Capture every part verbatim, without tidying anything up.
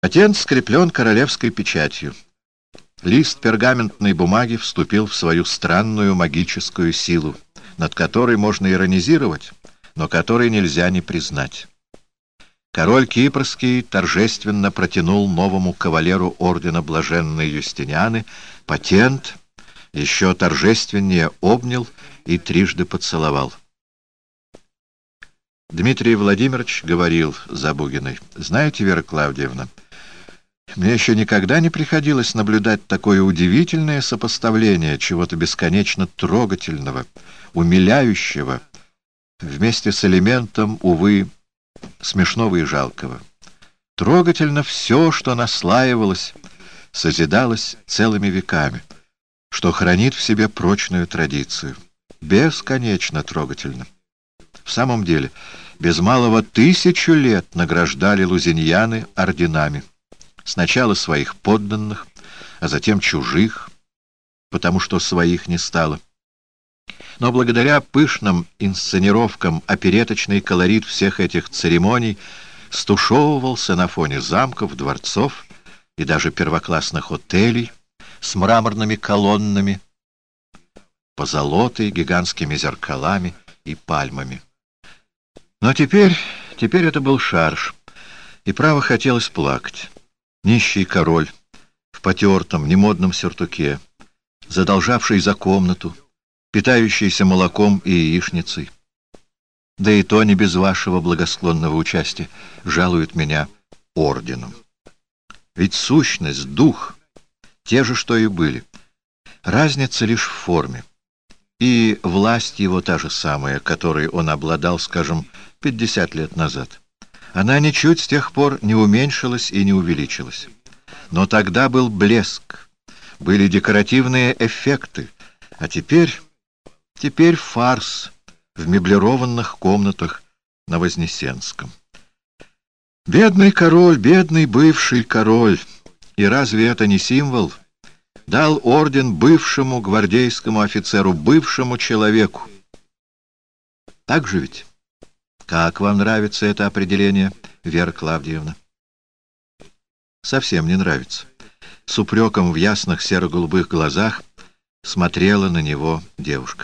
Патент скреплен королевской печатью. Лист пергаментной бумаги вступил в свою странную магическую силу, над которой можно иронизировать, но которой нельзя не признать. Король Кипрский торжественно протянул новому кавалеру ордена Блаженной Юстинианы патент, еще торжественнее обнял и трижды поцеловал. Дмитрий Владимирович говорил Забугиной: «Знаете, Вера Клавдиевна, мне еще никогда не приходилось наблюдать такое удивительное сопоставление чего-то бесконечно трогательного, умиляющего, вместе с элементом, увы, смешного и жалкого. Трогательно все, что наслаивалось, созидалось целыми веками, что хранит в себе прочную традицию. Бесконечно трогательно. В самом деле, без малого тысячу лет награждали лузиньяны орденами. Сначала своих подданных, а затем чужих, потому что своих не стало. Но благодаря пышным инсценировкам опереточный колорит всех этих церемоний стушевывался на фоне замков, дворцов и даже первоклассных отелей с мраморными колоннами, позолотой, гигантскими зеркалами и пальмами. Но теперь, теперь это был шарж, и право хотелось плакать. Нищий король в потертом, немодном сюртуке, задолжавший за комнату, питающийся молоком и яичницей. Да и то не без вашего благосклонного участия жалует меня орденом. Ведь сущность, дух те же, что и были. Разница лишь в форме. И власть его та же самая, которой он обладал, скажем, пятьдесят лет назад. Она ничуть с тех пор не уменьшилась и не увеличилась. Но тогда был блеск, были декоративные эффекты, а теперь, теперь фарс в меблированных комнатах на Вознесенском. Бедный король, бедный бывший король, и разве это не символ? Дал орден бывшему гвардейскому офицеру, бывшему человеку. Так же ведь? Как вам нравится это определение, Вера Клавдиевна? Совсем не нравится. С упреком в ясных серо-голубых глазах смотрела на него девушка.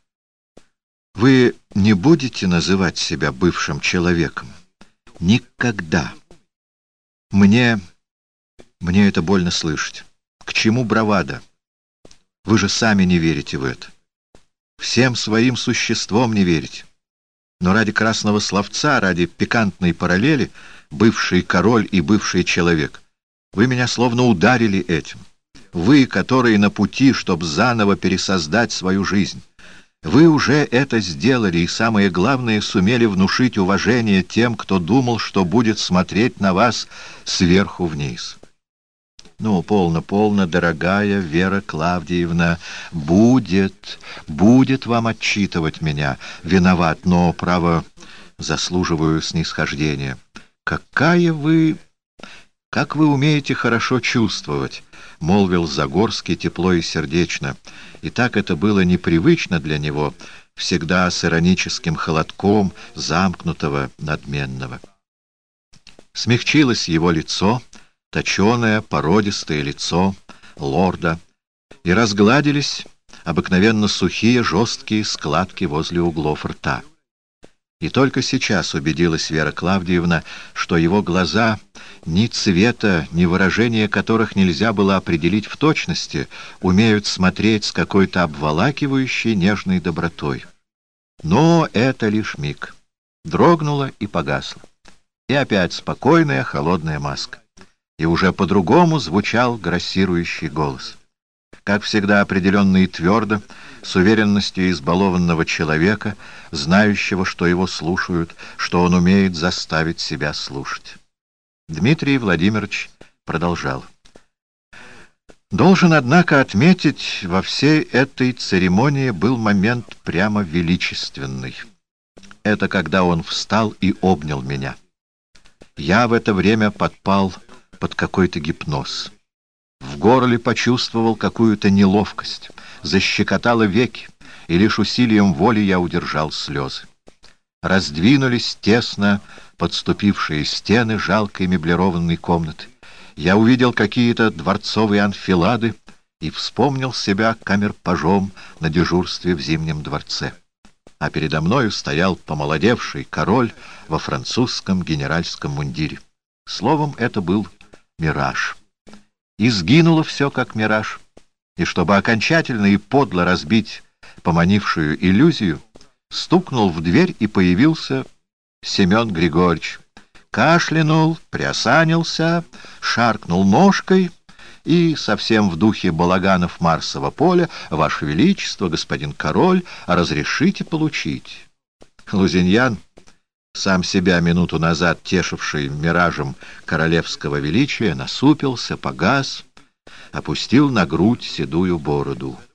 Вы не будете называть себя бывшим человеком? Никогда. Мне... мне это больно слышать. К чему бравада? Вы же сами не верите в это. Всем своим существом не верите. Но ради красного словца, ради пикантной параллели, бывший король и бывший человек, вы меня словно ударили этим. Вы, которые на пути, чтобы заново пересоздать свою жизнь. Вы уже это сделали, и самое главное, сумели внушить уважение тем, кто думал, что будет смотреть на вас сверху вниз. Ну, полно, полно, дорогая Вера Клавдиевна, будет, будет вам отчитывать меня. Виноват, но, право, заслуживаю снисхождения. Какая вы... как вы умеете хорошо чувствовать, — молвил Загорский тепло и сердечно. И так это было непривычно для него, всегда с ироническим холодком замкнутого, надменного. Смягчилось его лицо, точеное, породистое лицо лорда, и разгладились обыкновенно сухие, жесткие складки возле углов рта. И только сейчас убедилась Вера Клавдиевна, что его глаза, ни цвета, ни выражения которых нельзя было определить в точности, умеют смотреть с какой-то обволакивающей нежной добротой. Но это лишь миг. Дрогнула и погасла. И опять спокойная, холодная маска. И уже по-другому звучал грассирующий голос. Как всегда определенно и твердо, с уверенностью избалованного человека, знающего, что его слушают, что он умеет заставить себя слушать. Дмитрий Владимирович продолжал. Должен, однако, отметить, во всей этой церемонии был момент прямо величественный. Это когда он встал и обнял меня. Я в это время подпал под какой-то гипноз. В горле почувствовал какую-то неловкость, защекотало веки, и лишь усилием воли я удержал слезы. Раздвинулись тесно подступившие стены жалкой меблированной комнаты, Я увидел какие-то дворцовые анфилады и вспомнил себя камерпажом на дежурстве в Зимнем дворце. А передо мною стоял помолодевший король во французском генеральском мундире. Словом, это был мираж. И сгинуло все, как мираж. И чтобы окончательно и подло разбить поманившую иллюзию, стукнул в дверь, и появился Семен Григорьевич. Кашлянул, приосанился, шаркнул ножкой и, совсем в духе балаганов Марсового поля: «Ваше Величество, господин король, разрешите получить?» Лузиньян, сам себя минуту назад тешивший миражем королевского величия, насупился, погас, опустил на грудь седую бороду.